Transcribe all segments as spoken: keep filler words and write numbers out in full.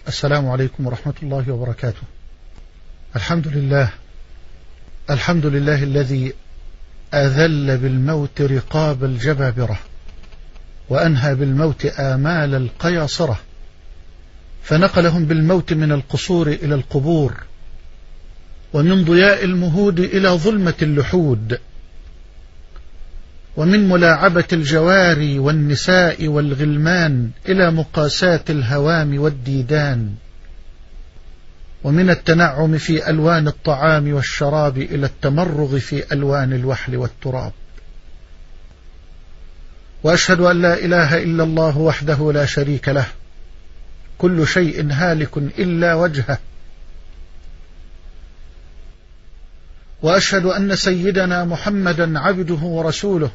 السلام عليكم ورحمة الله وبركاته. الحمد لله الحمد لله الذي أذل بالموت رقاب الجبابرة وأنهى بالموت آمال القياصرة، فنقلهم بالموت من القصور إلى القبور، ومن ضياء المهود إلى ظلمة اللحود، ومن ملاعبة الجواري والنساء والغلمان إلى مقاساة الهوام والديدان، ومن التنعم في ألوان الطعام والشراب إلى التمرغ في ألوان الوحل والتراب. وأشهد أن لا إله إلا الله وحده لا شريك له، كل شيء هالك إلا وجهه. وأشهد أن سيدنا محمدا عبده ورسوله،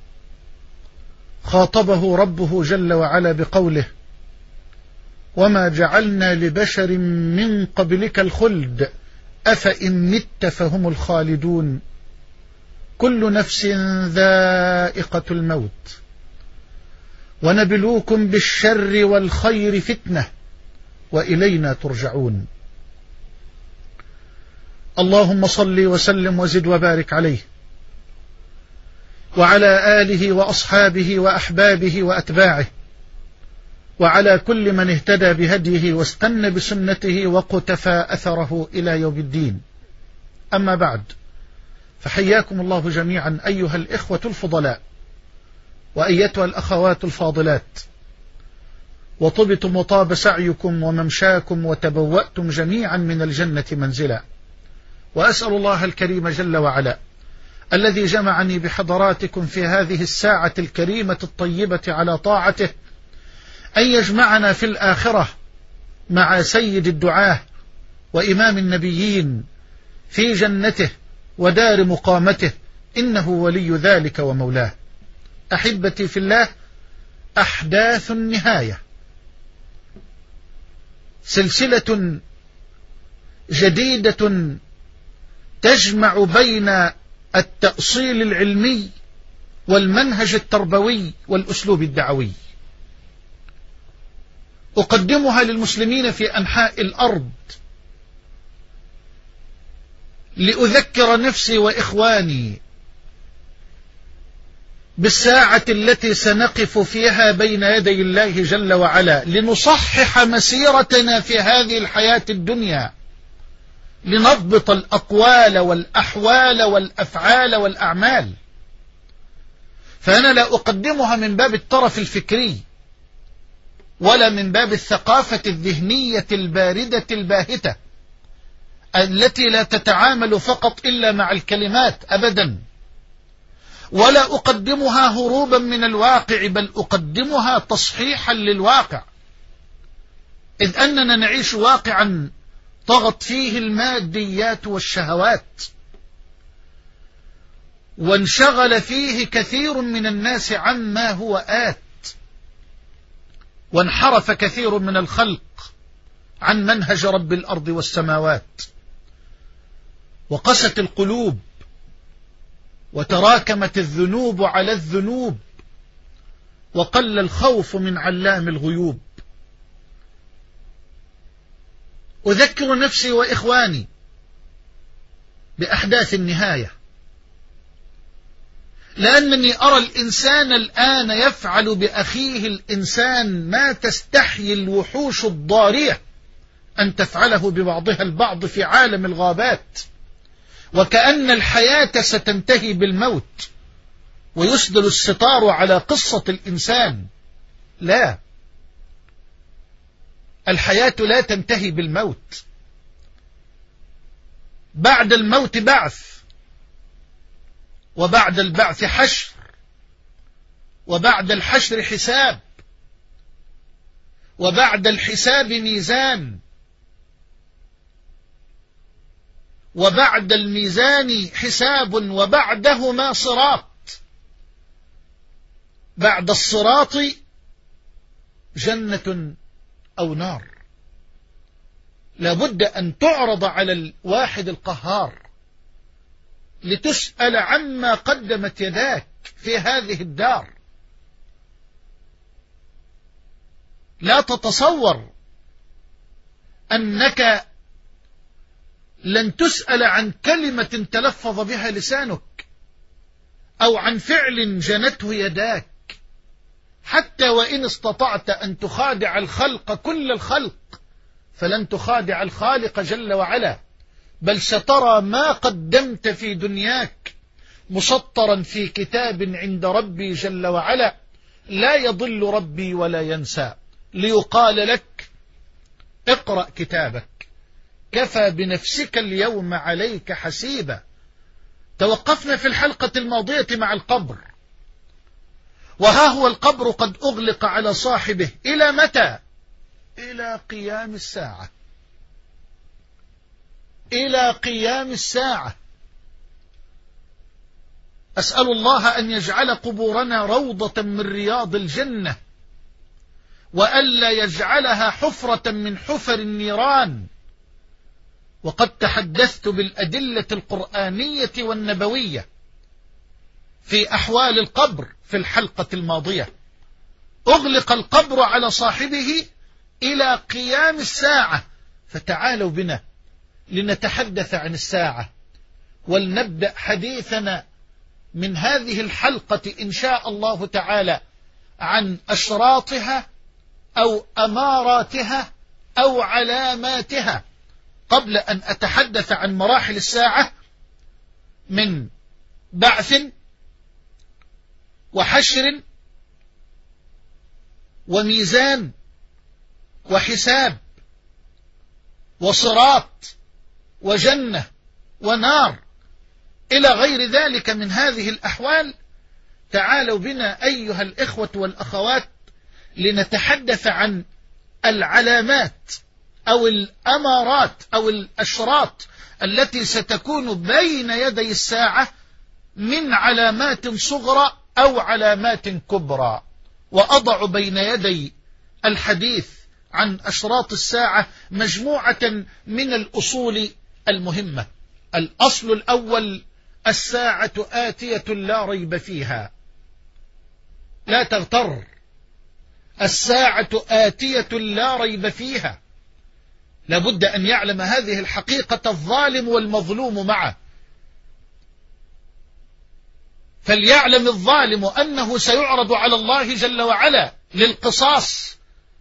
خاطبه ربه جل وعلا بقوله: وما جعلنا لبشر من قبلك الخلد أفإن مت فهم الخالدون، كل نفس ذائقة الموت، ونبلوكم بالشر والخير فتنة وإلينا ترجعون. اللهم صل وسلم وزد وبارك عليه وعلى آله وأصحابه وأحبابه وأتباعه، وعلى كل من اهتدى بهديه واستنى بسنته وقتفى أثره إلى يوم الدين. أما بعد، فحياكم الله جميعا أيها الإخوة الفضلاء وأيتها الأخوات الفاضلات، وطبتم وطاب سعيكم وممشاكم وتبوأتم جميعا من الجنة منزلا. وأسأل الله الكريم جل وعلا الذي جمعني بحضراتكم في هذه الساعة الكريمة الطيبة على طاعته أن يجمعنا في الآخرة مع سيد الدعاة وإمام النبيين في جنته ودار مقامته، إنه ولي ذلك ومولاه. أحبتي في الله، أحداث النهاية سلسلة جديدة تجمع بين التأصيل العلمي والمنهج التربوي والأسلوب الدعوي، أقدمها للمسلمين في أنحاء الأرض لأذكر نفسي وإخواني بالساعة التي سنقف فيها بين يدي الله جل وعلا لنصحح مسيرتنا في هذه الحياة الدنيا، لنضبط الأقوال والأحوال والأفعال والأعمال. فأنا لا أقدمها من باب الطرف الفكري ولا من باب الثقافة الذهنية الباردة الباهتة التي لا تتعامل فقط إلا مع الكلمات أبدا، ولا أقدمها هروبا من الواقع، بل أقدمها تصحيحا للواقع، إذ أننا نعيش واقعا طغت فيه الماديات والشهوات، وانشغل فيه كثير من الناس عما هو آت، وانحرف كثير من الخلق عن منهج رب الأرض والسماوات، وقست القلوب، وتراكمت الذنوب على الذنوب، وقل الخوف من علام الغيوب. أذكر نفسي وإخواني بأحداث النهاية، لأنني أرى الإنسان الآن يفعل بأخيه الإنسان ما تستحيي الوحوش الضارية أن تفعله ببعضها البعض في عالم الغابات، وكأن الحياة ستنتهي بالموت ويسدل الستار على قصة الإنسان. لا، الحياة لا تنتهي بالموت، بعد الموت بعث، وبعد البعث حشر، وبعد الحشر حساب، وبعد الحساب ميزان، وبعد الميزان حساب، وبعدهما صراط، بعد الصراط جنة أو نار. لابد أن تعرض على الواحد القهار لتسأل عما قدمت يداك في هذه الدار. لا تتصور أنك لن تسأل عن كلمة تلفظ بها لسانك أو عن فعل جنته يداك، حتى وإن استطعت أن تخادع الخلق كل الخلق فلن تخادع الخالق جل وعلا، بل سترى ما قدمت في دنياك مسطرا في كتاب عند ربي جل وعلا لا يضل ربي ولا ينسى، ليقال لك اقرأ كتابك كفى بنفسك اليوم عليك حسيبا. توقفنا في الحلقة الماضية مع القبر، وها هو القبر قد أغلق على صاحبه إلى متى؟ إلى قيام الساعة، إلى قيام الساعة. أسأل الله أن يجعل قبورنا روضة من رياض الجنة، وألا يجعلها حفرة من حفر النيران. وقد تحدثت بالأدلة القرآنية والنبوية في أحوال القبر في الحلقة الماضية. أغلق القبر على صاحبه إلى قيام الساعة، فتعالوا بنا لنتحدث عن الساعة، ولنبدأ حديثنا من هذه الحلقة إن شاء الله تعالى عن أشراطها أو أماراتها أو علاماتها، قبل أن أتحدث عن مراحل الساعة من بعث وحشر وميزان وحساب وصراط وجنة ونار إلى غير ذلك من هذه الأحوال. تعالوا بنا أيها الإخوة والأخوات لنتحدث عن العلامات أو الأمارات أو الأشراط التي ستكون بين يدي الساعة من علامات صغرى أو علامات كبرى. وأضع بين يدي الحديث عن أشراط الساعة مجموعة من الأصول المهمة. الأصل الأول: الساعة آتية لا ريب فيها. لا تغتر، الساعة آتية لا ريب فيها. لابد أن يعلم هذه الحقيقة الظالم والمظلوم معه. فليعلم الظالم أنه سيعرض على الله جل وعلا للقصاص،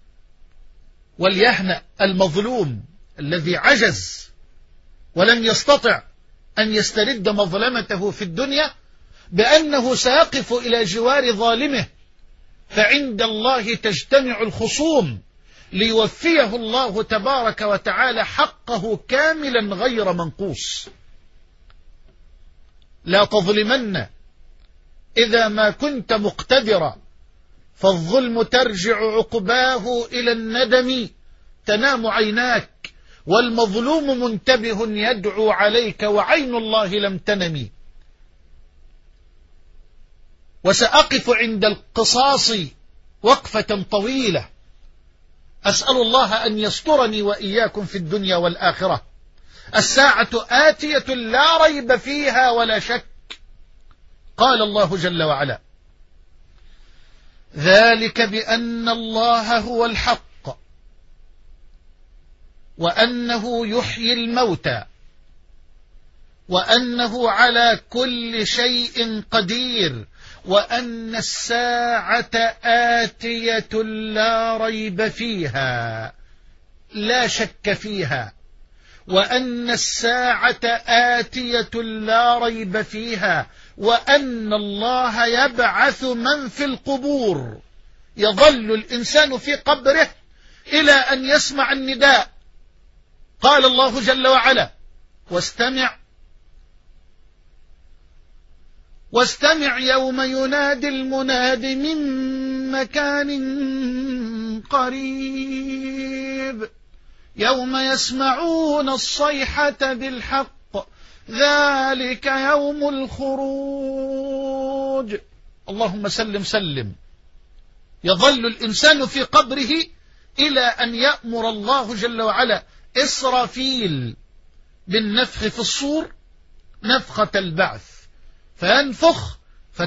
وليهنأ المظلوم الذي عجز ولم يستطع أن يسترد مظلمته في الدنيا بأنه سيقف إلى جوار ظالمه، فعند الله تجتمع الخصوم ليوفيه الله تبارك وتعالى حقه كاملا غير منقوص. لا تظلمن إذا ما كنت مقتدرا، فالظلم ترجع عقباه إلى الندم، تنام عيناك والمظلوم منتبه يدعو عليك وعين الله لم تنم. وسأقف عند القصاص وقفة طويلة، أسأل الله أن يسترني وإياكم في الدنيا والآخرة. الساعة آتية لا ريب فيها ولا شك. قال الله جل وعلا: ذلك بأن الله هو الحق وأنه يحيي الموتى وأنه على كل شيء قدير وأن الساعة آتية لا ريب فيها، لا شك فيها، وأن الساعة آتية لا ريب فيها، وأن الله يبعث من في القبور. يظل الإنسان في قبره إلى أن يسمع النداء. قال الله جل وعلا: واستمع واستمع يوم ينادي المناد من مكان قريب يوم يسمعون الصيحة بالحق ذلك يوم الخروج. اللهم سلم سلم. يظل الإنسان في قبره إلى أن يأمر الله جل وعلا إسرافيل بالنفخ في الصور نفخة البعث، فينفخ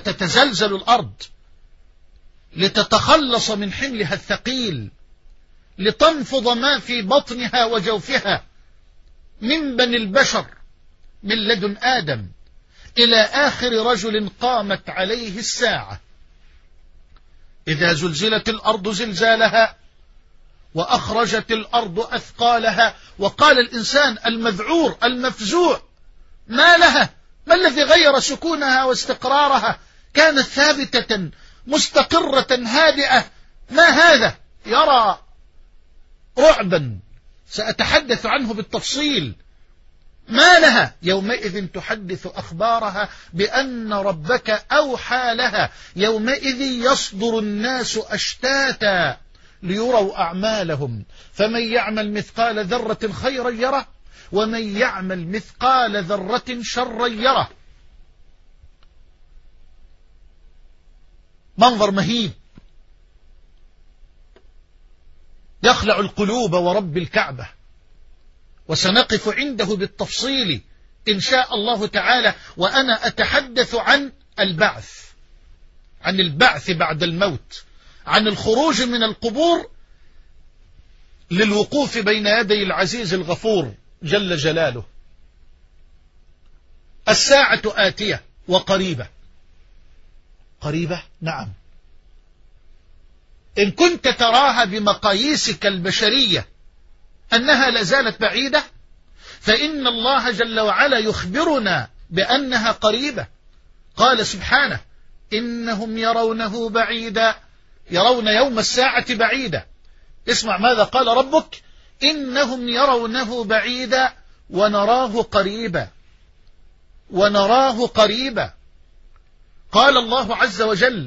فتتزلزل الأرض لتتخلص من حملها الثقيل، لتنفض ما في بطنها وجوفها من بني البشر من لدن آدم إلى آخر رجل قامت عليه الساعة. إذا زلزلت الأرض زلزالها وأخرجت الأرض أثقالها، وقال الإنسان المذعور المفزوع ما لها؟ ما الذي غير سكونها واستقرارها؟ كانت ثابتة مستقرة هادئة، ما هذا؟ يرى رعبا سأتحدث عنه بالتفصيل. ما لها؟ يومئذ تحدث أخبارها بأن ربك أوحى لها. يومئذ يصدر الناس أشتاتا ليروا أعمالهم، فمن يعمل مثقال ذرة خيرا يره ومن يعمل مثقال ذرة شرا يره. منظر مهيب يخلع القلوب ورب الكعبة، وسنقف عنده بالتفصيل إن شاء الله تعالى، وأنا أتحدث عن البعث، عن البعث بعد الموت، عن الخروج من القبور للوقوف بين يدي العزيز الغفور جل جلاله. الساعة آتية وقريبة. قريبة؟ نعم. إن كنت تراها بمقاييسك البشرية أنها لازالت بعيدة، فإن الله جل وعلا يخبرنا بأنها قريبة. قال سبحانه: إنهم يرونه بعيدا، يرون يوم الساعة بعيدا. اسمع ماذا قال ربك: إنهم يرونه بعيدا ونراه قريبا، ونراه قريبا. قال الله عز وجل: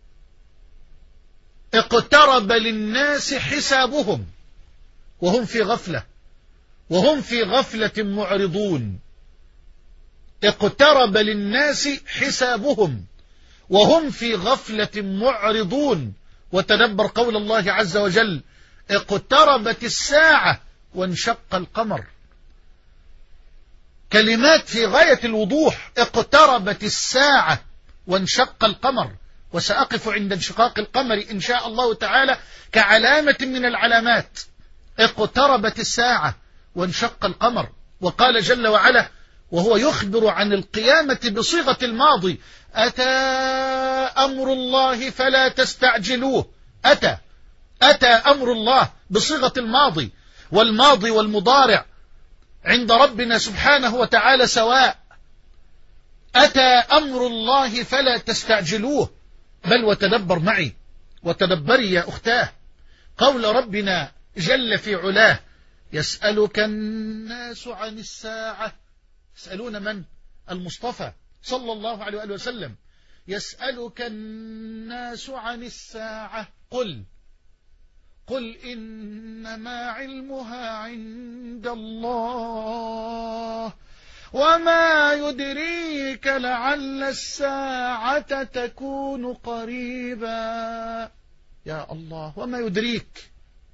اقترب للناس حسابهم وهم في غفلة وهم في غفلة معرضون. اقترب للناس حسابهم وهم في غفلة معرضون. وتدبر قول الله عز وجل: اقتربت الساعة وانشق القمر. كلمات في غاية الوضوح. اقتربت الساعة وانشق القمر، وسأقف عند انشقاق القمر إن شاء الله تعالى كعلامة من العلامات. اقتربت الساعة وانشق القمر. وقال جل وعلا وهو يخبر عن القيامة بصيغة الماضي: أتى أمر الله فلا تستعجلوه. أتى أتى أمر الله بصيغة الماضي، والماضي والمضارع عند ربنا سبحانه وتعالى سواء. أتى أمر الله فلا تستعجلوه. بل وتدبر معي وتدبري يا أختاه قول ربنا جل في علاه: يسألك الناس عن الساعة. يسألون من؟ المصطفى صلى الله عليه وآله وسلم. يسألك الناس عن الساعة قل قل إنما علمها عند الله وما يدريك لعل الساعة تكون قريبا. يا الله، وما يدريك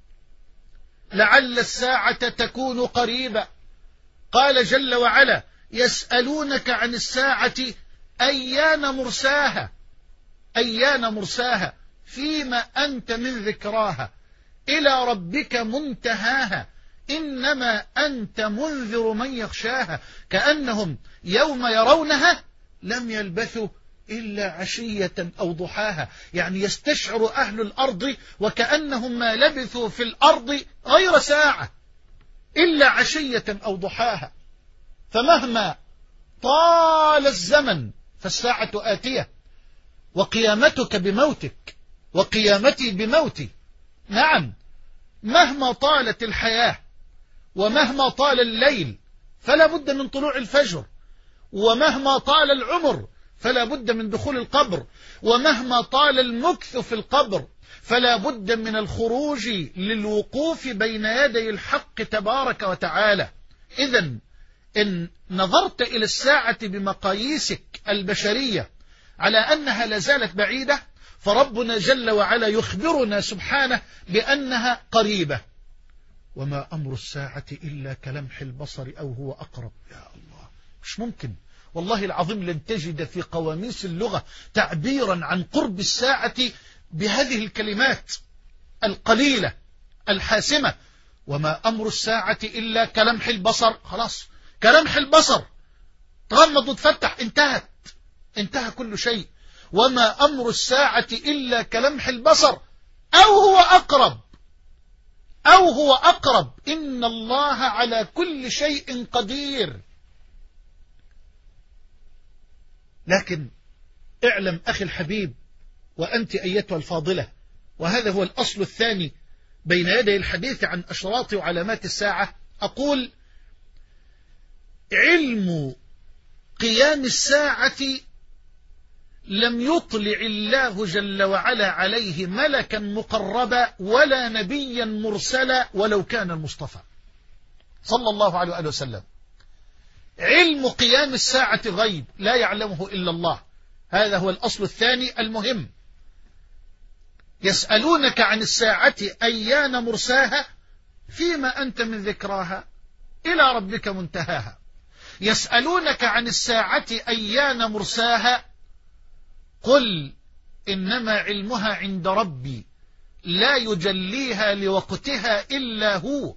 لعل الساعة تكون قريبا. قال جل وعلا: يسألونك عن الساعة أيان مرساها. أيان مرساها، فيما أنت من ذكراها، إلى ربك منتهاها، إنما أنت منذر من يخشاها. كأنهم يوم يرونها لم يلبثوا إلا عشية أو ضحاها. يعني يستشعر أهل الأرض وكأنهم ما لبثوا في الأرض غير ساعة إلا عشية أو ضحاها. فمهما طال الزمن فالساعة آتية، وقيامتك بموتك وقيامتي بموتي. نعم، مهما طالت الحياة ومهما طال الليل فلا بد من طلوع الفجر، ومهما طال العمر فلا بد من دخول القبر، ومهما طال المكث في القبر فلا بد من الخروج للوقوف بين يدي الحق تبارك وتعالى. إذن إن نظرت إلى الساعة بمقاييسك البشرية على أنها لازالت بعيدة، فربنا جل وعلا يخبرنا سبحانه بأنها قريبة. وما أمر الساعة إلا كلمح البصر أو هو أقرب. يا الله، مش ممكن والله العظيم لن تجد في قواميس اللغة تعبيرا عن قرب الساعة بهذه الكلمات القليلة الحاسمة. وما أمر الساعة إلا كلمح البصر، خلاص كلمح البصر، تغمض وتفتح، انتهت، انتهى كل شيء. وما أمر الساعة إلا كلمح البصر أو هو أقرب، أو هو أقرب، إن الله على كل شيء قدير. لكن اعلم أخي الحبيب وأنت أيتها الفاضلة، وهذا هو الأصل الثاني بين يدي الحديث عن أشراط وعلامات الساعة، أقول علم قيام الساعة لم يطلع الله جل وعلا عليه ملكا مقربا ولا نبيا مرسلا ولو كان المصطفى صلى الله عليه وآله وسلم. علم قيام الساعة غيب لا يعلمه إلا الله، هذا هو الأصل الثاني المهم. يسألونك عن الساعة أيان مرساها فيما أنت من ذكراها إلى ربك منتهاها. يسألونك عن الساعة أيان مرساها قل إنما علمها عند ربي لا يجليها لوقتها إلا هو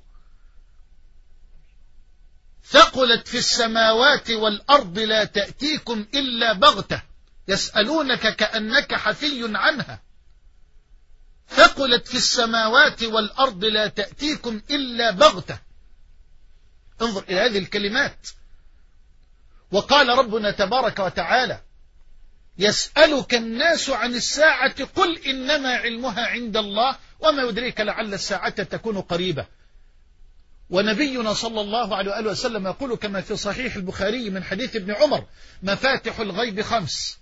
ثقلت في السماوات والأرض لا تأتيكم إلا بغتة يسألونك كأنك حفي عنها ثقلت في السماوات والأرض لا تأتيكم إلا بغتة. انظر إلى هذه الكلمات. وقال ربنا تبارك وتعالى يسألك الناس عن الساعة قل إنما علمها عند الله وما يدريك لعل الساعة تكون قريبة. ونبينا صلى الله عليه وآله وسلم يقول كما في صحيح البخاري من حديث ابن عمر مفاتح الغيب خمس،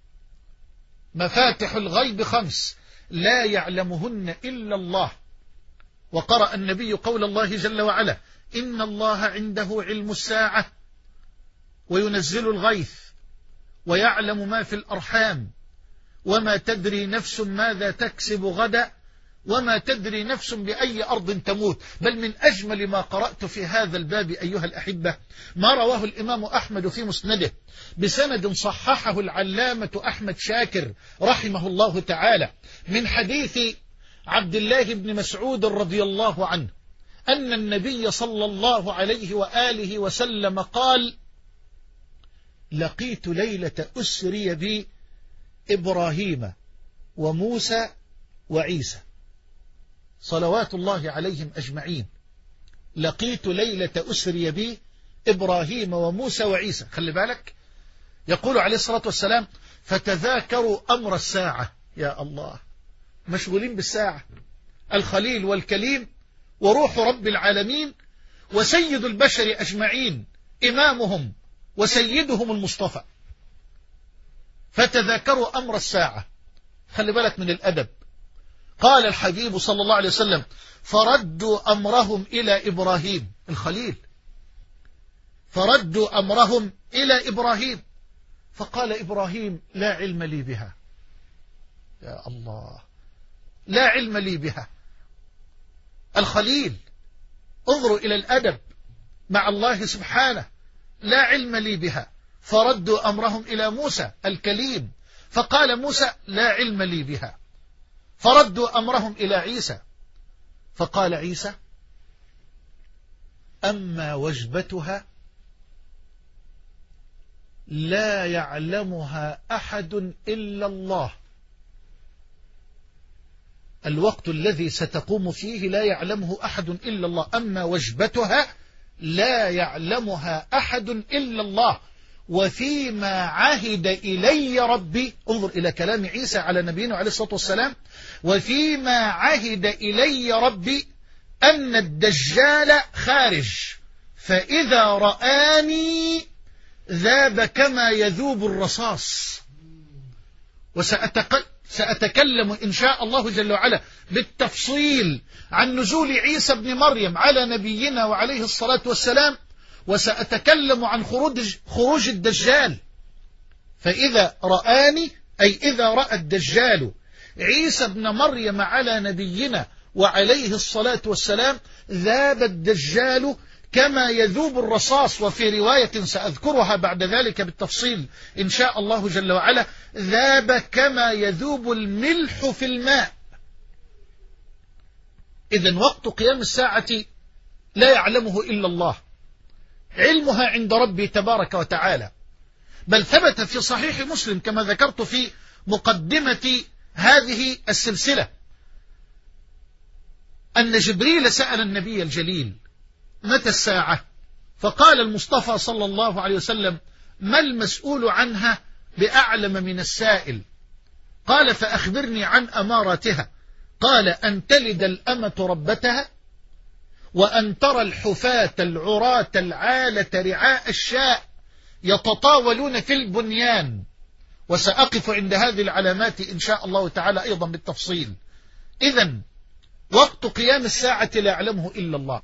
مفاتح الغيب خمس لا يعلمهن إلا الله. وقرأ النبي قول الله جل وعلا إن الله عنده علم الساعة وينزل الغيث ويعلم ما في الأرحام وما تدري نفس ماذا تكسب غدا وما تدري نفس بأي أرض تموت. بل من أجمل ما قرأت في هذا الباب أيها الأحبة ما رواه الإمام أحمد في مسنده بسند صححه العلامة أحمد شاكر رحمه الله تعالى من حديث عبد الله بن مسعود رضي الله عنه أن النبي صلى الله عليه وآله وسلم قال لقيت ليلة أسري بي إبراهيم وموسى وعيسى صلوات الله عليهم أجمعين. لقيت ليلة أسري بي إبراهيم وموسى وعيسى. خلي بالك يقول عليه الصلاة والسلام فتذاكروا أمر الساعة. يا الله مشغولين بالساعة. الخليل والكليم وروح رب العالمين وسيد البشر أجمعين إمامهم وسيدهم المصطفى. فتذاكروا أمر الساعة. خلي بالك من الأدب. قال الحبيب صلى الله عليه وسلم فردوا أمرهم إلى إبراهيم الخليل، فردوا أمرهم إلى إبراهيم فقال إبراهيم لا علم لي بها. يا الله لا علم لي بها. الخليل انظروا إلى الأدب مع الله سبحانه لا علم لي بها. فردوا أمرهم إلى موسى الكليم فقال موسى لا علم لي بها. فردوا أمرهم إلى عيسى فقال عيسى أما وجبتها لا يعلمها أحد إلا الله. الوقت الذي ستقوم فيه لا يعلمه أحد إلا الله. أما وجبتها لا يعلمها أحد إلا الله وفيما عهد إلي ربي. انظر إلى كلام عيسى على نبينا عليه الصلاة والسلام وفيما عهد إلي ربي أن الدجال خارج فإذا رآني ذاب كما يذوب الرصاص. وسأتكلم إن شاء الله جل وعلا بالتفصيل عن نزول عيسى بن مريم على نبينا وعليه الصلاة والسلام. وسأتكلم عن خروج, خروج الدجال. فإذا رآني أي إذا رأى الدجال عيسى بن مريم على نبينا وعليه الصلاة والسلام ذاب الدجال كما يذوب الرصاص. وفي رواية سأذكرها بعد ذلك بالتفصيل إن شاء الله جل وعلا ذاب كما يذوب الملح في الماء. إذن وقت قيام الساعة لا يعلمه إلا الله، علمها عند ربي تبارك وتعالى. بل ثبت في صحيح مسلم كما ذكرت في مقدمة هذه السلسلة أن جبريل سأل النبي الجليل متى الساعة؟ فقال المصطفى صلى الله عليه وسلم ما المسؤول عنها بأعلم من السائل؟ قال فأخبرني عن أماراتها. قال أن تلد الأمة ربتها، وأن ترى الحفاة العراة العالة رعاء الشاء يتطاولون في البنيان. وسأقف عند هذه العلامات إن شاء الله تعالى أيضا بالتفصيل. إذن وقت قيام الساعة لا يعلمه إلا الله.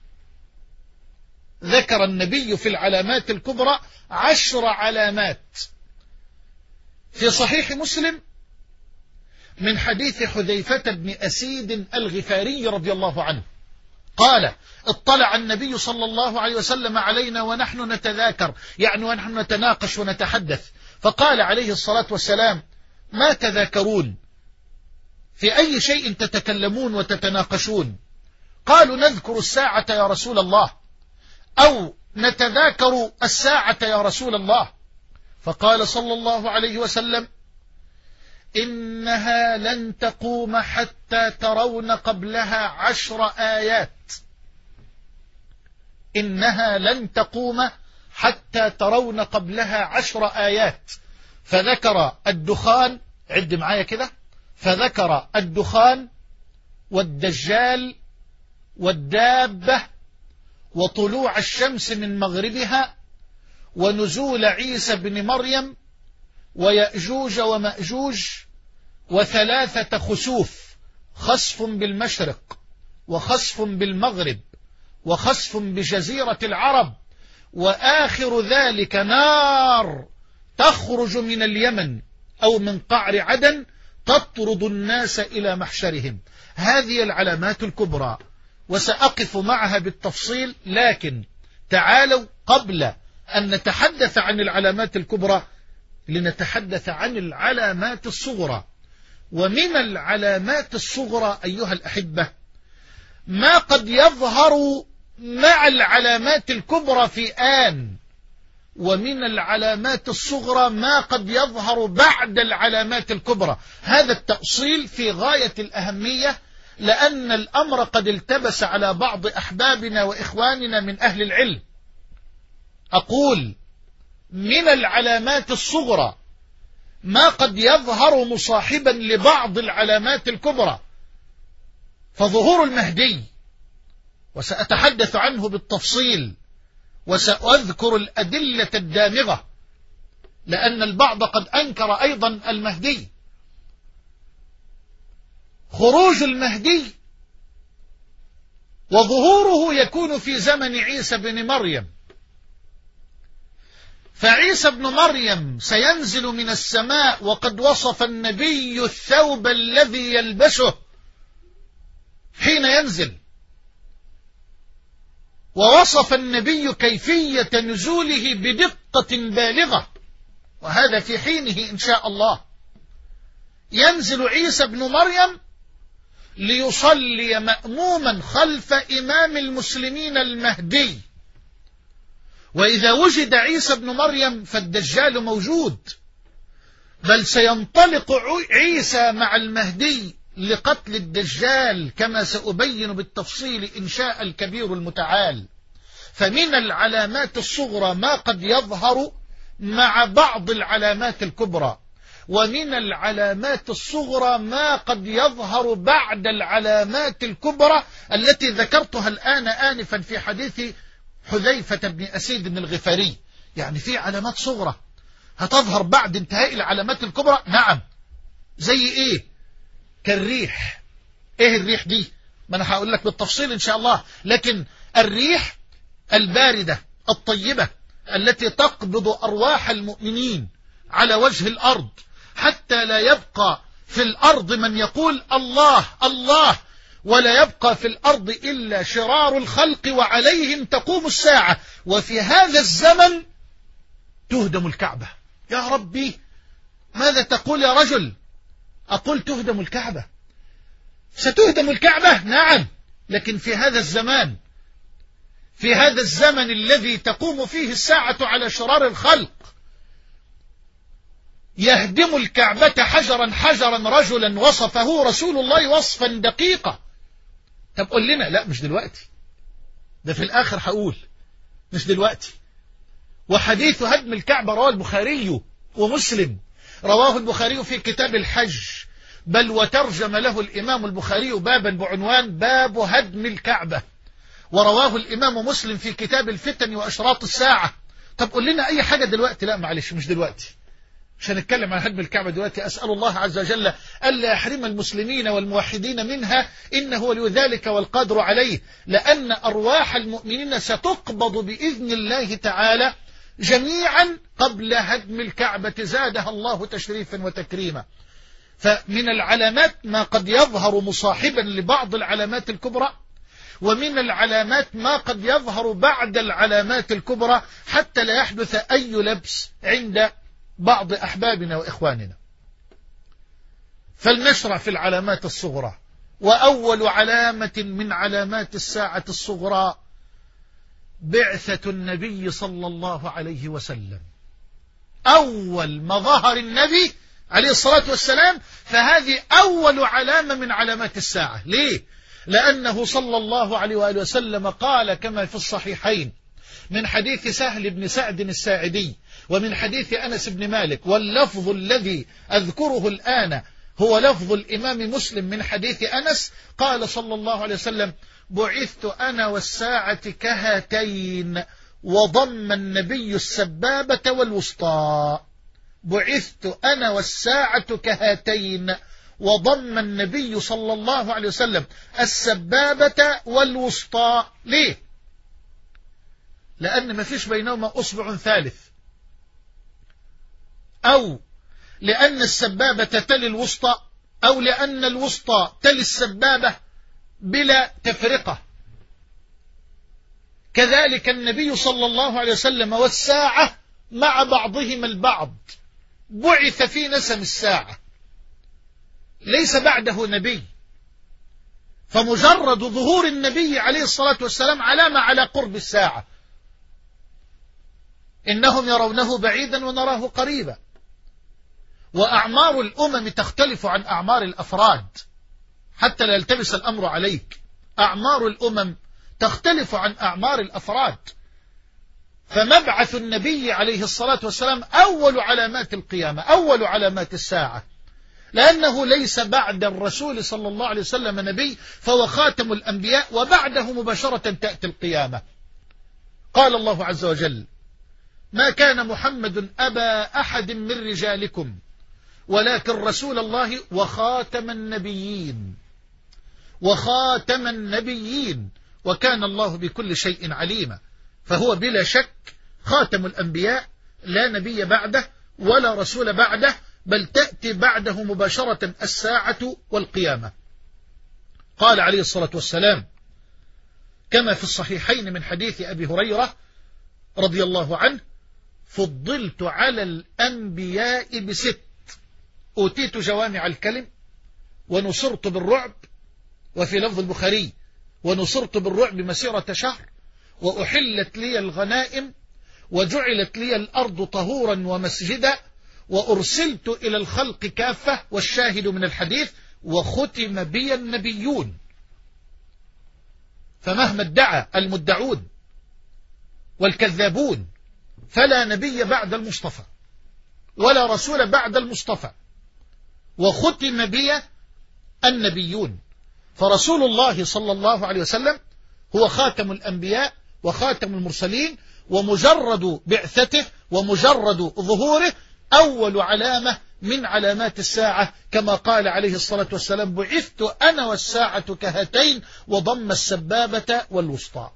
ذكر النبي في العلامات الكبرى عشر علامات في صحيح مسلم من حديث حذيفة بن أسيد الغفاري رضي الله عنه قال اطلع النبي صلى الله عليه وسلم علينا ونحن نتذاكر، يعني ونحن نتناقش ونتحدث، فقال عليه الصلاة والسلام ما تذاكرون؟ في أي شيء تتكلمون وتتناقشون؟ قالوا نذكر الساعة يا رسول الله، أو نتذاكر الساعة يا رسول الله. فقال صلى الله عليه وسلم إنها لن تقوم حتى ترون قبلها عشر آيات. إنها لن تقوم حتى ترون قبلها عشر آيات. فذكر الدخان، عد معايا كده، فذكر الدخان والدجال والدابة وطلوع الشمس من مغربها ونزول عيسى بن مريم ويأجوج ومأجوج وثلاثة خسوف، خسف بالمشرق وخسف بالمغرب وخسف بجزيرة العرب، وآخر ذلك نار تخرج من اليمن أو من قعر عدن تطرد الناس إلى محشرهم. هذه العلامات الكبرى وسأقف معها بالتفصيل، لكن تعالوا قبل أن نتحدث عن العلامات الكبرى لنتحدث عن العلامات الصغرى. ومن العلامات الصغرى أيها الأحبة ما قد يظهر مع العلامات الكبرى في آن، ومن العلامات الصغرى ما قد يظهر بعد العلامات الكبرى. هذا التأصيل في غاية الأهمية، لأن الأمر قد التبس على بعض أحبابنا وإخواننا من أهل العلم. أقول من العلامات الصغرى ما قد يظهر مصاحبا لبعض العلامات الكبرى، فظهور المهدي، وسأتحدث عنه بالتفصيل وسأذكر الأدلة الدامغة، لأن البعض قد أنكر أيضا المهدي. خروج المهدي وظهوره يكون في زمن عيسى بن مريم، فعيسى بن مريم سينزل من السماء وقد وصف النبي الثوب الذي يلبسه حين ينزل، ووصف النبي كيفية نزوله بدقة بالغة، وهذا في حينه إن شاء الله. ينزل عيسى بن مريم ليصلي مأموما خلف إمام المسلمين المهدي، وإذا وجد عيسى بن مريم فالدجال موجود، بل سينطلق عيسى مع المهدي لقتل الدجال كما سأبين بالتفصيل إن شاء الكبير المتعال. فمن العلامات الصغرى ما قد يظهر مع بعض العلامات الكبرى، ومن العلامات الصغرى ما قد يظهر بعد العلامات الكبرى التي ذكرتها الآن آنفا في حديث حذيفة بن أسيد بن الغفاري. يعني في علامات صغرى هتظهر بعد انتهاء العلامات الكبرى. نعم، زي ايه؟ كالريح. ايه الريح دي؟ ما انا هقول لك بالتفصيل ان شاء الله، لكن الريح الباردة الطيبة التي تقبض أرواح المؤمنين على وجه الأرض حتى لا يبقى في الأرض من يقول الله الله، ولا يبقى في الأرض إلا شرار الخلق وعليهم تقوم الساعة. وفي هذا الزمن تهدم الكعبة. يا ربي، ماذا تقول يا رجل؟ أقول تهدم الكعبة. ستهدم الكعبة؟ نعم، لكن في هذا الزمان، في هذا الزمن الذي تقوم فيه الساعة على شرار الخلق، يهدم الكعبة حجرا حجرا رجلا وصفه رسول الله وصفا دقيقا. طب قل لنا، لا مش دلوقتي، ده في الآخر هقول، مش دلوقتي. وحديث هدم الكعبة رواه البخاري ومسلم، رواه البخاري في كتاب الحج، بل وترجم له الإمام البخاري بابا بعنوان باب هدم الكعبة، ورواه الإمام مسلم في كتاب الفتن وأشراط الساعة. طب قل لنا أي حاجة دلوقتي. لا معلش مش دلوقتي، مش هنتكلم عن هدم الكعبة دلوقتي. أسأل الله عز وجل ألا يحرم المسلمين والموحدين منها، إنه ولي ذلك والقادر عليه، لأن أرواح المؤمنين ستقبض بإذن الله تعالى جميعا قبل هدم الكعبة زادها الله تشريفا وتكريما. فمن العلامات ما قد يظهر مصاحبا لبعض العلامات الكبرى، ومن العلامات ما قد يظهر بعد العلامات الكبرى، حتى لا يحدث أي لبس عند بعض أحبابنا وإخواننا. فلنشرع في العلامات الصغرى. وأول علامة من علامات الساعة الصغرى بعثة النبي صلى الله عليه وسلم. أول ما ظهر النبي عليه الصلاة والسلام فهذه أول علامة من علامات الساعة. ليه؟ لأنه صلى الله عليه وآله وسلم قال كما في الصحيحين من حديث سهل بن سعد الساعدي ومن حديث أنس بن مالك، واللفظ الذي أذكره الآن هو لفظ الإمام مسلم من حديث أنس، قال صلى الله عليه وسلم: بعثت أنا والساعة كهاتين، وضم النبي السبابة والوسطى. بعثت أنا والساعة كهاتين، وضم النبي صلى الله عليه وسلم السبابة والوسطى. ليه؟ لأن ما فيش بينهما أصبع ثالث، أو لأن السبابة تلي الوسطى، أو لأن الوسطى تلي السبابة بلا تفرقة. كذلك النبي صلى الله عليه وسلم والساعة مع بعضهما البعض. بعث في نسم الساعة، ليس بعده نبي، فمجرد ظهور النبي عليه الصلاة والسلام علامة على قرب الساعة. إنهم يرونه بعيدا ونراه قريبا. وأعمار الأمم تختلف عن أعمار الأفراد، حتى لا يلتبس الأمر عليك. أعمار الأمم تختلف عن أعمار الأفراد. فمبعث النبي عليه الصلاة والسلام أول علامات القيامة، أول علامات الساعة، لأنه ليس بعد الرسول صلى الله عليه وسلم نبي، فهو خاتم الأنبياء، وبعده مباشرة تأتي القيامة. قال الله عز وجل: ما كان محمد أبا أحد من رجالكم ولكن رسول الله وخاتم النبيين، وخاتم النبيين، وكان الله بكل شيء عليما. فهو بلا شك خاتم الأنبياء، لا نبي بعده ولا رسول بعده، بل تأتي بعده مباشرة الساعة والقيامة. قال عليه الصلاة والسلام كما في الصحيحين من حديث أبي هريرة رضي الله عنه: فضلت على الأنبياء بست، أوتيت جوامع الكلم، ونصرت بالرعب، وفي لفظ البخاري: ونصرت بالرعب مسيرة شهر، وأحلت لي الغنائم، وجعلت لي الأرض طهورا ومسجدا، وأرسلت إلى الخلق كافة. والشاهد من الحديث: وختم بي النبيون. فمهما ادعى المدعون والكذابون فلا نبي بعد المصطفى ولا رسول بعد المصطفى، وختم بي النبيون. فرسول الله صلى الله عليه وسلم هو خاتم الأنبياء وخاتم المرسلين، ومجرد بعثته ومجرد ظهوره أول علامة من علامات الساعة، كما قال عليه الصلاة والسلام: بعثت أنا والساعة كهاتين، وضم السبابة والوسطى.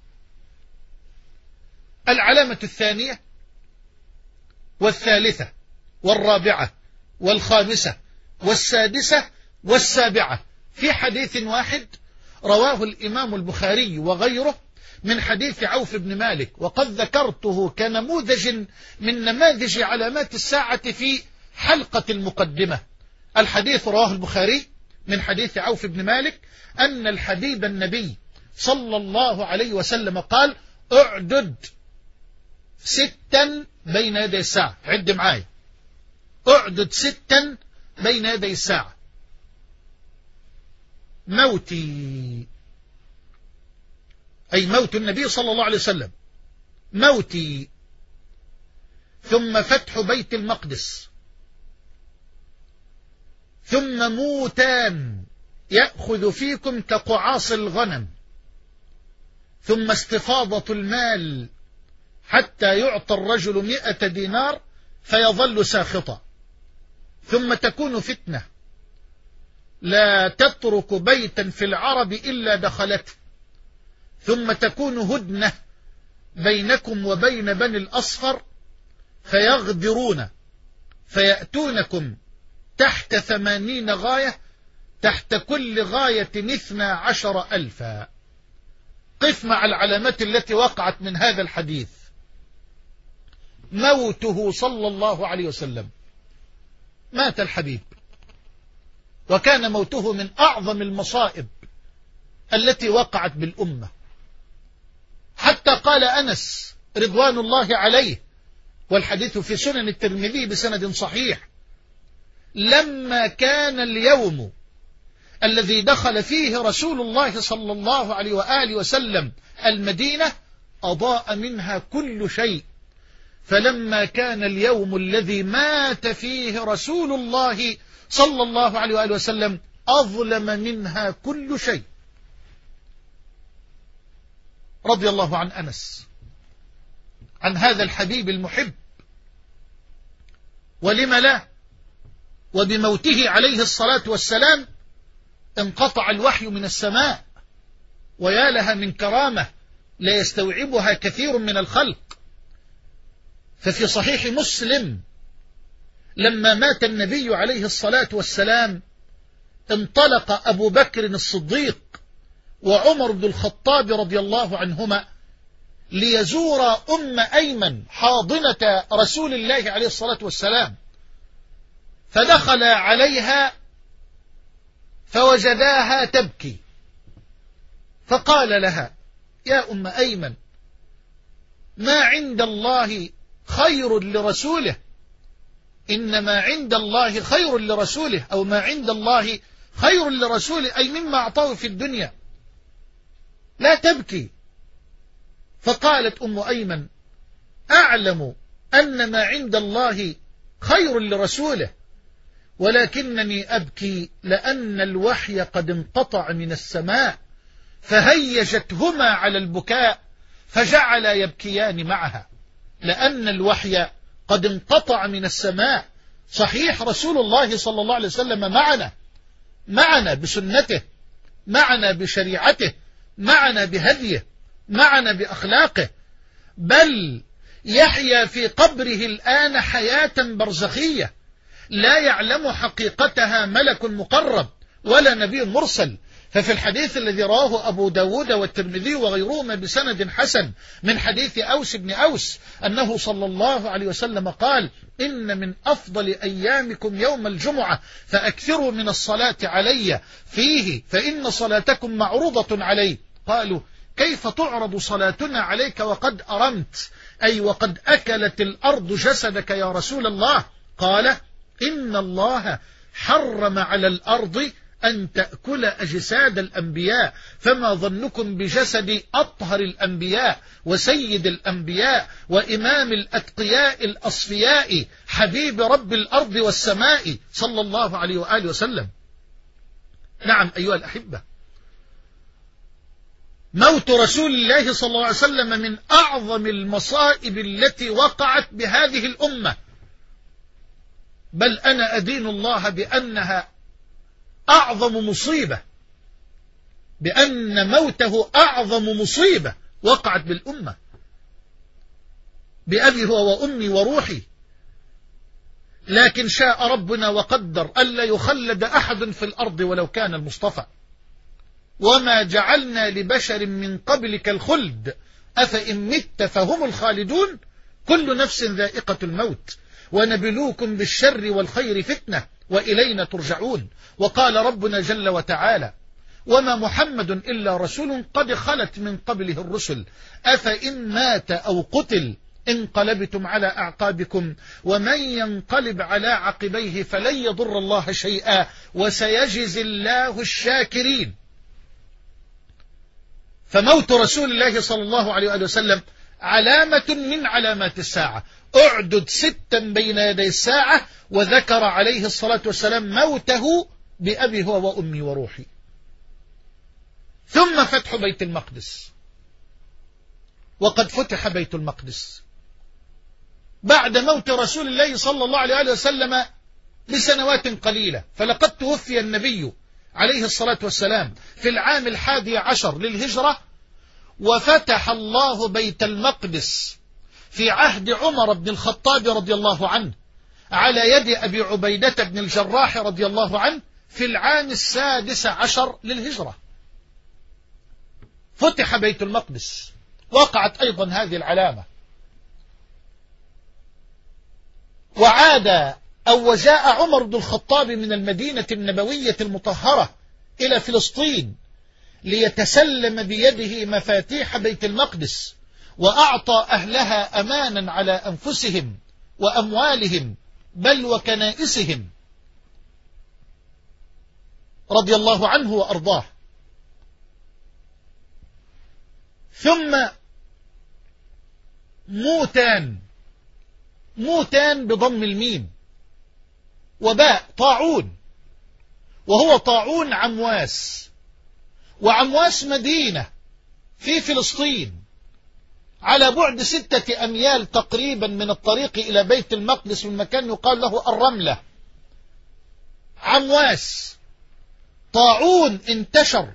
العلامة الثانية والثالثة والرابعة والخامسة والسادسة والسابعة في حديث واحد رواه الإمام البخاري وغيره من حديث عوف بن مالك، وقد ذكرته كنموذج من نماذج علامات الساعة في حلقة المقدمة. الحديث رواه البخاري من حديث عوف بن مالك أن الحبيب النبي صلى الله عليه وسلم قال اعدد ستا بين يدي الساعة. عد معايا، اعدد ستا بين يدي الساعة: موتي، أي موت النبي صلى الله عليه وسلم، موتي، ثم فتح بيت المقدس، ثم موتان يأخذ فيكم كقعاص الغنم، ثم استفاضة المال حتى يعطى الرجل مئة دينار فيظل ساخطا، ثم تكون فتنة لا تترك بيتا في العرب إلا دخلته، ثم تكون هدنة بينكم وبين بني الأصفر فيغدرون فيأتونكم تحت ثمانين غاية، تحت كل غاية اثنا عشر ألفا. قف مع العلامات التي وقعت من هذا الحديث. موته صلى الله عليه وسلم، مات الحبيب، وكان موته من أعظم المصائب التي وقعت بالأمة، حتى قال أنس رضوان الله عليه، والحديث في سنن الترمذي بسند صحيح: لما كان اليوم الذي دخل فيه رسول الله صلى الله عليه وآله وسلم المدينة أضاء منها كل شيء، فلما كان اليوم الذي مات فيه رسول الله صلى الله عليه وآله وسلم أظلم منها كل شيء. رضي الله عن أنس، عن هذا الحبيب المحب. ولم لا؟ وبموته عليه الصلاة والسلام انقطع الوحي من السماء، ويا لها من كرامة لا يستوعبها كثير من الخلق. ففي صحيح مسلم لما مات النبي عليه الصلاة والسلام انطلق أبو بكر الصديق وعمر بن الخطاب رضي الله عنهما ليزور أم أيمن حاضنة رسول الله عليه الصلاة والسلام، فدخل عليها فوجداها تبكي، فقال لها: يا أم أيمن، ما عند الله خير لرسوله، إنما عند الله خير لرسوله، أو ما عند الله خير لرسوله، أي مما أعطاه في الدنيا، لا تبكي. فقالت أم أيمن: أعلم أن ما عند الله خير لرسوله، ولكنني أبكي لأن الوحي قد انقطع من السماء. فهيجتهما على البكاء فجعلا يبكيان معها، لأن الوحي قد انقطع من السماء. صحيح رسول الله صلى الله عليه وسلم معنا، معنا بسنته، معنا بشريعته، معنا بهديه، معنا بأخلاقه، بل يحيا في قبره الآن حياة برزخية لا يعلم حقيقتها ملك مقرب ولا نبي مرسل. ففي الحديث الذي رواه أبو داود والترمذي وغيرهما بسند حسن من حديث أوس بن أوس أنه صلى الله عليه وسلم قال: إن من أفضل أيامكم يوم الجمعة فأكثروا من الصلاة علي فيه فإن صلاتكم معروضة علي. قالوا: كيف تعرض صلاتنا عليك وقد أرمت، أي وقد أكلت الأرض جسدك يا رسول الله؟ قال: إن الله حرم على الأرض أن تأكل أجساد الأنبياء، فما ظنكم بجسد أطهر الأنبياء وسيد الأنبياء وإمام الأتقياء الأصفياء حبيب رب الأرض والسماء صلى الله عليه وآله وسلم. نعم أيها الأحبة، موت رسول الله صلى الله عليه وسلم من أعظم المصائب التي وقعت بهذه الأمة، بل أنا أدين الله بأنها أعظم مصيبة، بأن موته أعظم مصيبة وقعت بالأمة، بأبي هو وأمي وروحي. لكن شاء ربنا وقدر ألا يخلد أحد في الأرض ولو كان المصطفى، وما جعلنا لبشر من قبلك الخلد أفإن مت فهم الخالدون، كل نفس ذائقة الموت، ونبلوكم بالشر والخير فتنة وإلينا ترجعون. وقال ربنا جل وتعالى: وما محمد إلا رسول قد خلت من قبله الرسل أفإن مات أو قتل انقلبتم على أعقابكم ومن ينقلب على عقبيه فلن يضر الله شيئا وسيجزي الله الشاكرين. فموت رسول الله صلى الله عليه وآله وسلم علامة من علامات الساعة. أعدد ستا بين يدي الساعة، وذكر عليه الصلاة والسلام موته بأبي هو وأمي وروحي. ثم فتح بيت المقدس، وقد فتح بيت المقدس بعد موت رسول الله صلى الله عليه وسلم بسنوات قليلة، فلقد توفي النبي عليه الصلاة والسلام في العام الحادي عشر للهجرة، وفتح الله بيت المقدس في عهد عمر بن الخطاب رضي الله عنه على يد أبي عبيدة بن الجراح رضي الله عنه في العام السادس عشر للهجرة. فتح بيت المقدس، وقعت أيضا هذه العلامة. وعاد أو وجاء عمر بن الخطاب من المدينة النبوية المطهرة إلى فلسطين ليتسلم بيده مفاتيح بيت المقدس، وأعطى أهلها أمانا على أنفسهم وأموالهم بل وكنائسهم رضي الله عنه وأرضاه. ثم موتان، موتان بضم الميم وباء، طاعون، وهو طاعون عمواس. وعمواس مدينة في فلسطين على بعد ستة أميال تقريبا من الطريق إلى بيت المقدس من مكان يقال له الرملة. عمواس طاعون انتشر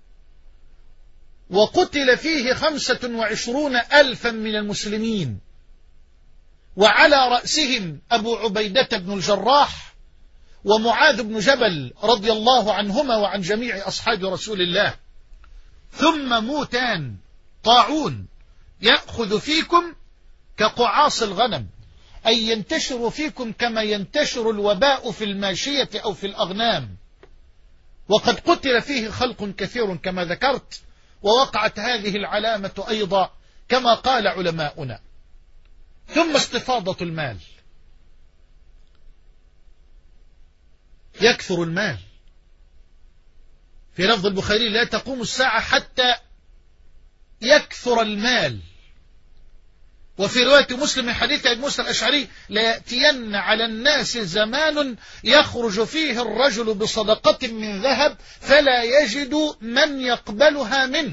وقتل فيه خمسة وعشرون ألفا من المسلمين، وعلى رأسهم أبو عبيدة بن الجراح ومعاذ بن جبل رضي الله عنهما وعن جميع أصحاب رسول الله. ثم موتان، طاعون يأخذ فيكم كقعاص الغنم، أي ينتشر فيكم كما ينتشر الوباء في الماشية أو في الأغنام، وقد قتل فيه خلق كثير كما ذكرت. ووقعت هذه العلامة أيضا كما قال علماؤنا. ثم استفاضة المال، يكثر المال. في لفظ البخاري لا تقوم الساعة حتى يكثر المال. وفي رواية مسلم من حديث أبي موسى الأشعري ليأتين على الناس زمان يخرج فيه الرجل بصدقة من ذهب فلا يجد من يقبلها منه.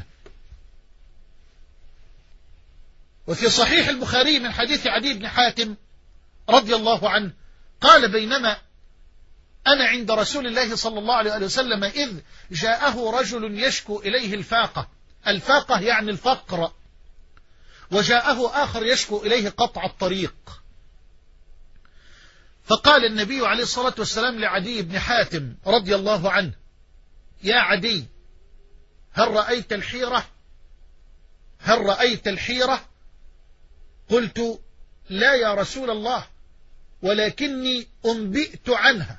وفي صحيح البخاري من حديث عدي بن حاتم رضي الله عنه قال بينما أنا عند رسول الله صلى الله عليه وسلم إذ جاءه رجل يشكو إليه الفاقة، الفاقة يعني الفقر، وجاءه آخر يشكو إليه قطع الطريق. فقال النبي عليه الصلاة والسلام لعدي بن حاتم رضي الله عنه: يا عدي، هل رأيت الحيرة؟ هل رأيت الحيرة؟ قلت: لا يا رسول الله، ولكني أنبئت عنها.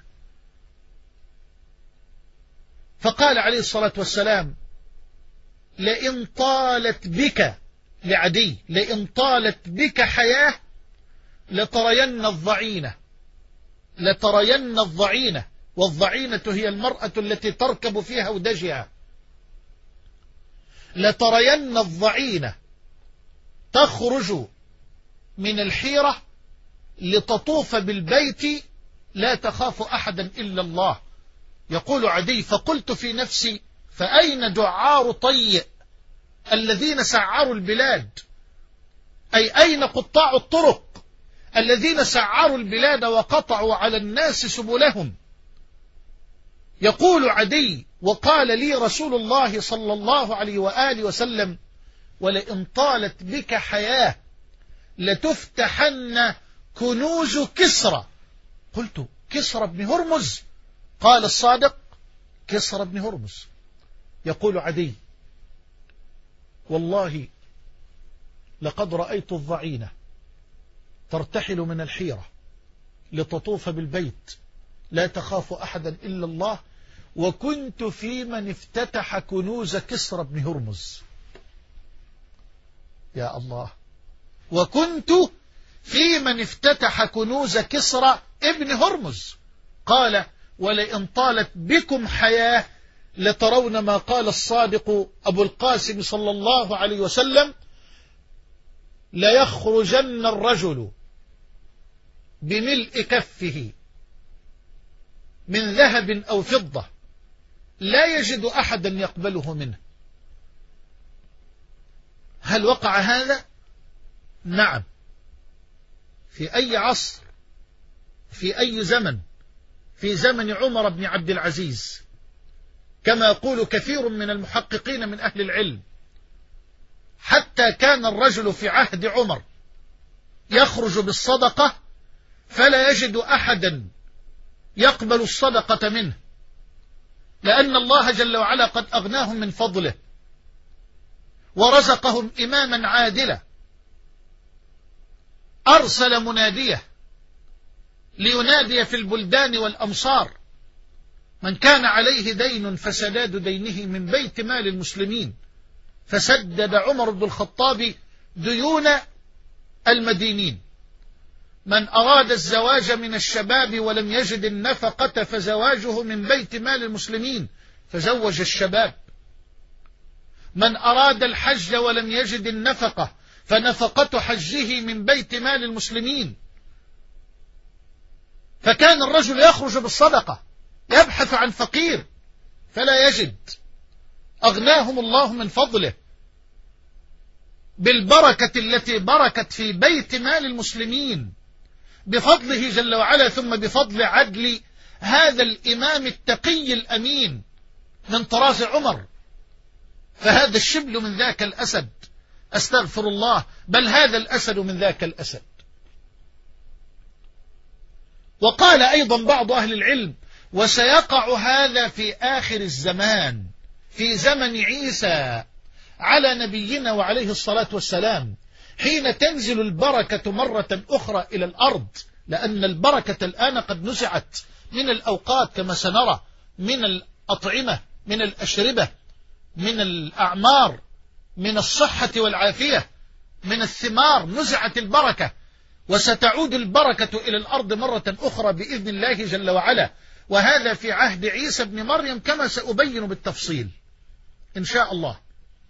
فقال عليه الصلاة والسلام: لئن طالت بك، لعدي، لئن طالت بك حياة لترين الضعينة، لترين الضعينة، والضعينة هي المرأة التي تركب في هودجها، لترين الضعينة تخرج من الحيرة لتطوف بالبيت لا تخاف أحدا إلا الله. يقول عدي: فقلت في نفسي: فأين دعار طيء الذين سعروا البلاد؟ أي أين قطاع الطرق الذين سعروا البلاد وقطعوا على الناس سبلهم؟ يقول عدي: وقال لي رسول الله صلى الله عليه وآله وسلم: ولئن طالت بك حياة لتفتحن كنوز كسرى. قلت: كسرى بن هرمز؟ قال الصادق: كسرى بن هرمز. يقول عدي: والله لقد رأيت الضعينة ترتحل من الحيرة لتطوف بالبيت لا تخاف أحدا إلا الله، وكنت في من افتتح كنوز كسرى بن هرمز. يا الله. وكنت في من افتتح كنوز كسرى ابن هرمز. قال ولئن طالت بكم حياة لترون ما قال الصادق أبو القاسم صلى الله عليه وسلم: ليخرجن الرجل بملء كفه من ذهب أو فضة لا يجد أحدا يقبله منه. هل وقع هذا؟ نعم. في أي عصر، في أي زمن؟ في زمن عمر بن عبد العزيز، كما يقول كثير من المحققين من أهل العلم. حتى كان الرجل في عهد عمر يخرج بالصدقة فلا يجد أحدا يقبل الصدقة منه، لأن الله جل وعلا قد أغناهم من فضله ورزقهم إماما عادلا. أرسل مناديه لينادي في البلدان والأمصار: من كان عليه دين فسداد دينه من بيت مال المسلمين. فسدد عمر بن الخطاب ديون المدينين. من أراد الزواج من الشباب ولم يجد النفقة فزواجه من بيت مال المسلمين، فزوج الشباب. من أراد الحج ولم يجد النفقة فنفقة حجه من بيت مال المسلمين. فكان الرجل يخرج بالصدقة يبحث عن فقير فلا يجد، أغناهم الله من فضله بالبركة التي بركت في بيت مال المسلمين بفضله جل وعلا، ثم بفضل عدل هذا الإمام التقي الأمين من طراز عمر. فهذا الشبل من ذاك الأسد، أستغفر الله، بل هذا الأسد من ذاك الأسد. وقال أيضا بعض أهل العلم: وسيقع هذا في آخر الزمان، في زمن عيسى على نبينا وعليه الصلاة والسلام، حين تنزل البركة مرة أخرى إلى الأرض، لأن البركة الآن قد نزعت من الأوقات كما سنرى، من الأطعمة، من الأشربة، من الأعمار، من الصحة والعافية، من الثمار، نزعت البركة، وستعود البركة إلى الأرض مرة أخرى بإذن الله جل وعلا. وهذا في عهد عيسى بن مريم كما سأبين بالتفصيل إن شاء الله.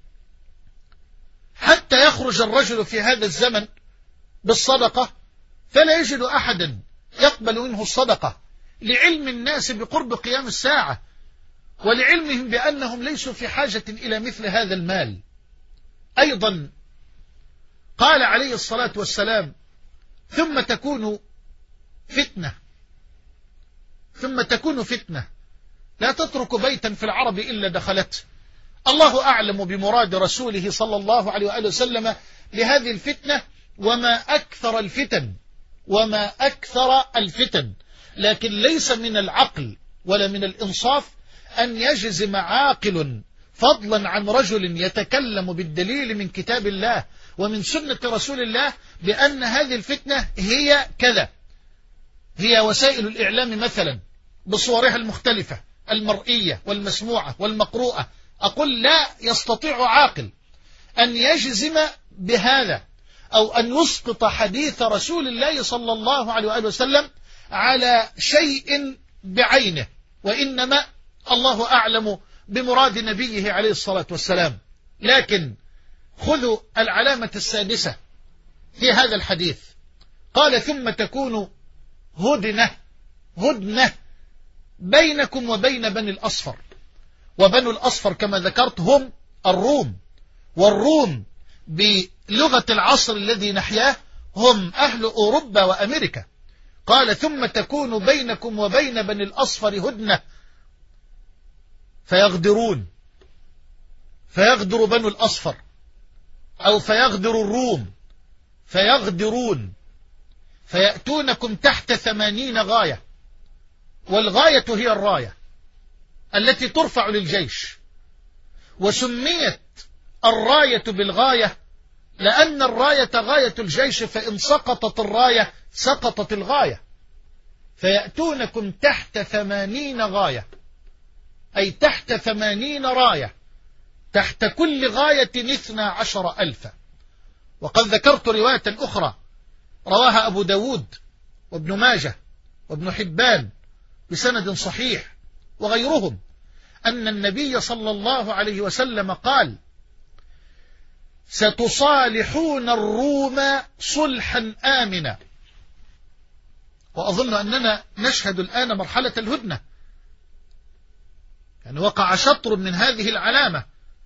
حتى يخرج الرجل في هذا الزمن بالصدقة فلا يجد أحدا يقبل منه الصدقة، لعلم الناس بقرب قيام الساعة، ولعلمهم بأنهم ليسوا في حاجة إلى مثل هذا المال. أيضا قال عليه الصلاة والسلام: ثم تكون فتنة، ثم تكون فتنة لا تترك بيتا في العرب إلا دخلته. الله أعلم بمراد رسوله صلى الله عليه وآله وسلم لهذه الفتنة، وما أكثر الفتن، وما أكثر الفتن. لكن ليس من العقل ولا من الإنصاف أن يجزم عاقل فضلا عن رجل يتكلم بالدليل من كتاب الله ومن سنة رسول الله بأن هذه الفتنة هي كذا. هي وسائل الإعلام مثلا بصورها المختلفة، المرئية والمسموعة والمقروءة. أقول لا يستطيع عاقل أن يجزم بهذا أو أن يسقط حديث رسول الله صلى الله عليه وآله وسلم على شيء بعينه، وإنما الله أعلم بمراد نبيه عليه الصلاة والسلام. لكن خذوا العلامة السادسة في هذا الحديث. قال: ثم تكون هدنة، هدنة بينكم وبين بني الأصفر. وبنو الأصفر كما ذكرت هم الروم، والروم بلغة العصر الذي نحياه هم أهل أوروبا وأمريكا. قال: ثم تكون بينكم وبين بني الأصفر هدنة فيغدرون، فيغدر بنو الأصفر، أو فيغدر الروم فيغدرون، فيأتونكم تحت ثمانين غاية، والغاية هي الراية التي ترفع للجيش. وسميت الراية بالغاية لأن الراية غاية الجيش، فإن سقطت الراية سقطت الغاية. فيأتونكم تحت ثمانين غاية، أي تحت ثمانين راية، تحت كل غاية اثنى عشر ألفا. وقد ذكرت رواية أخرى رواها أبو داود وابن ماجه وابن حبان بسند صحيح وغيرهم أن النبي صلى الله عليه وسلم قال: ستصالحون الروم صلحا آمنا. وأظن أننا نشهد الآن مرحلة الهدنة، يعني وقع شطر من هذه العلامة.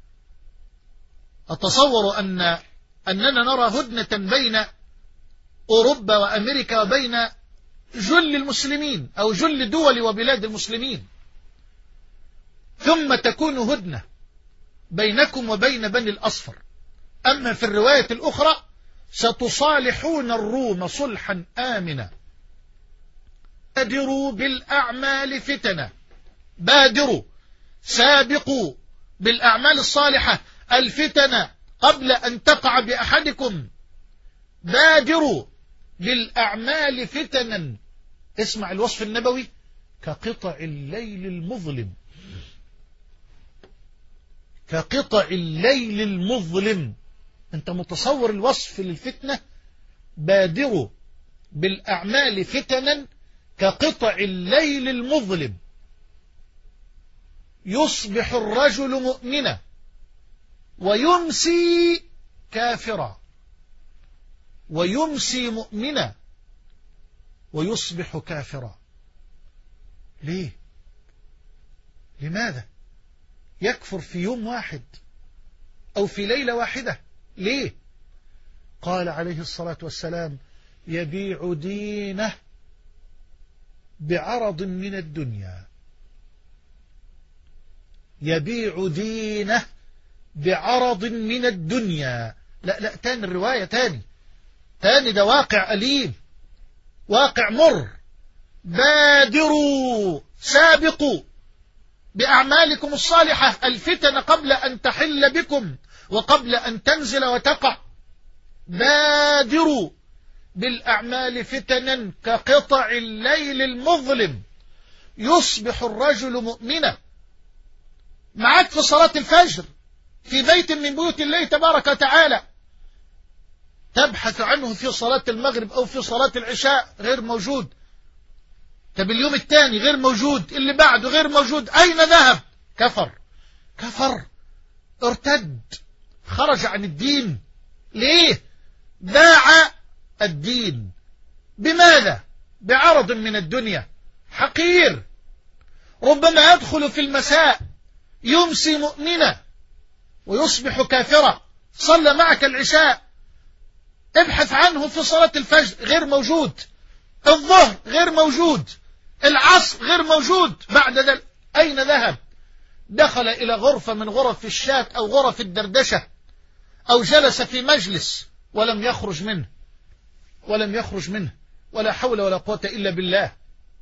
أتصور أن أننا نرى هدنة بين أوروبا وأمريكا وبين جل المسلمين أو جل دول وبلاد المسلمين، ثم تكون هدنة بينكم وبين بني الأصفر. أما في الرواية الأخرى ستصالحون الروم صلحا آمنا. بادروا بالأعمال فتنة، بادروا سابقوا بالأعمال الصالحة الفتنة قبل أن تقع بأحدكم. بادروا بالأعمال فتنا. اسمع الوصف النبوي: كقطع الليل المظلم، كقطع الليل المظلم. أنت متصور الوصف للفتنة؟ بادروا بالأعمال فتنا كقطع الليل المظلم. يصبح الرجل مؤمنا ويمسي كافرا، ويمسي مؤمنا ويصبح كافرا. ليه؟ لماذا يكفر في يوم واحد أو في ليلة واحدة؟ ليه؟ قال عليه الصلاة والسلام: يبيع دينه بعرض من الدنيا. يبيع دينه بعرض من الدنيا. لا لا تاني الرواية، تاني تاني ده واقع أليم، واقع مر. بادروا سابقوا بأعمالكم الصالحة الفتن قبل أن تحل بكم وقبل أن تنزل وتقع. بادروا بالأعمال فتنا كقطع الليل المظلم. يصبح الرجل مؤمنا. معك في صلاة الفجر في بيت من بيوت الله تبارك وتعالى، تبحث عنه في صلاة المغرب أو في صلاة العشاء، غير موجود. طب اليوم الثاني غير موجود، اللي بعده غير موجود. أين ذهب؟ كفر كفر ارتد، خرج عن الدين. ليه؟ باع الدين. بماذا؟ بعرض من الدنيا حقير. ربما يدخل في المساء يمسي مؤمنا ويصبح كافرا. صلى معك العشاء، ابحث عنه في صلاة الفجر، غير موجود. الظهر غير موجود، العصر غير موجود. بعد ذلك أين ذهب؟ دخل إلى غرفة من غرف الشات أو غرف الدردشة، أو جلس في مجلس ولم يخرج منه ولم يخرج منه ولا حول ولا قوة إلا بالله.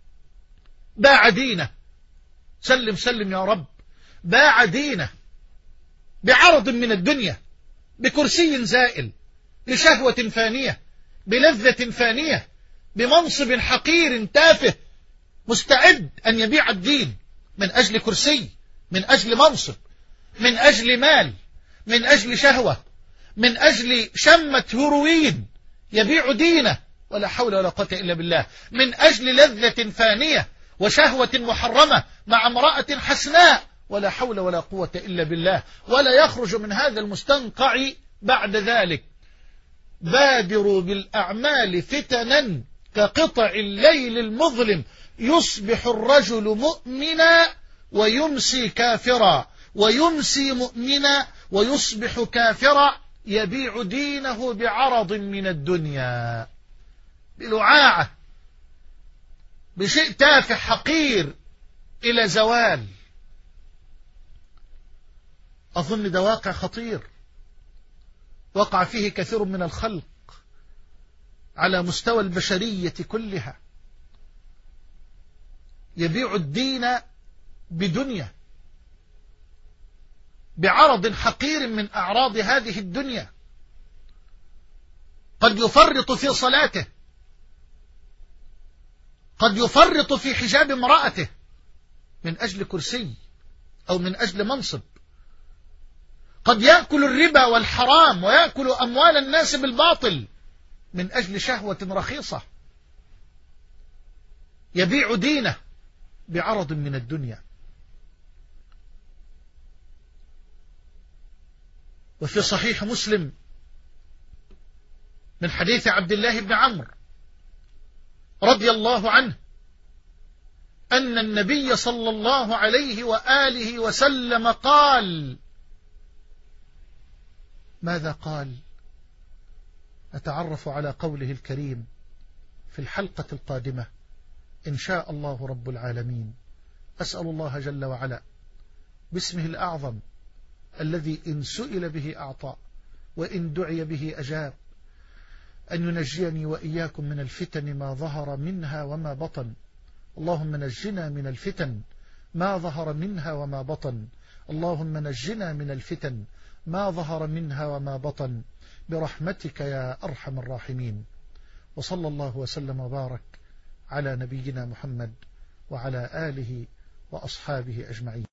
باع دينه. سلم سلم يا رب. باع دينه بعرض من الدنيا، بكرسي زائل، بشهوة فانية، بلذة فانية، بمنصب حقير تافه، مستعد أن يبيع الدين من أجل كرسي، من أجل منصب، من أجل مال، من أجل شهوة، من أجل شمة هروين. يبيع دينه ولا حول ولا قوة إلا بالله من أجل لذة فانية وشهوة محرمة مع امرأة حسناء، ولا حول ولا قوة إلا بالله، ولا يخرج من هذا المستنقع بعد ذلك. بادروا بالأعمال فتنا كقطع الليل المظلم. يصبح الرجل مؤمنا ويمسي كافرا، ويمسي مؤمنا ويصبح كافرا. يبيع دينه بعرض من الدنيا، بلعاعة، بشيء تافه حقير إلى زوال. أظن ده واقع خطير وقع فيه كثير من الخلق على مستوى البشرية كلها. يبيع الدين بدنيا، بعرض حقير من أعراض هذه الدنيا. قد يفرط في صلاته، قد يفرط في حجاب امرأته من أجل كرسي، أو من أجل منصب. قد يأكل الربا والحرام ويأكل أموال الناس بالباطل من أجل شهوة رخيصة، يبيع دينه بعرض من الدنيا. وفي صحيح مسلم من حديث عبد الله بن عمرو رضي الله عنه أن النبي صلى الله عليه وآله وسلم قال. ماذا قال؟ نتعرف على قوله الكريم في الحلقة القادمة إن شاء الله رب العالمين. أسأل الله جل وعلا باسمه الأعظم الذي إن سئل به أعطى وإن دعي به أجاب أن ينجيني وإياكم من الفتن ما ظهر منها وما بطن. اللهم نجنا من الفتن ما ظهر منها وما بطن. اللهم نجنا من الفتن ما ظهر منها وما بطن برحمتك يا أرحم الراحمين. وصلى الله وسلم وبارك على نبينا محمد وعلى آله وأصحابه أجمعين.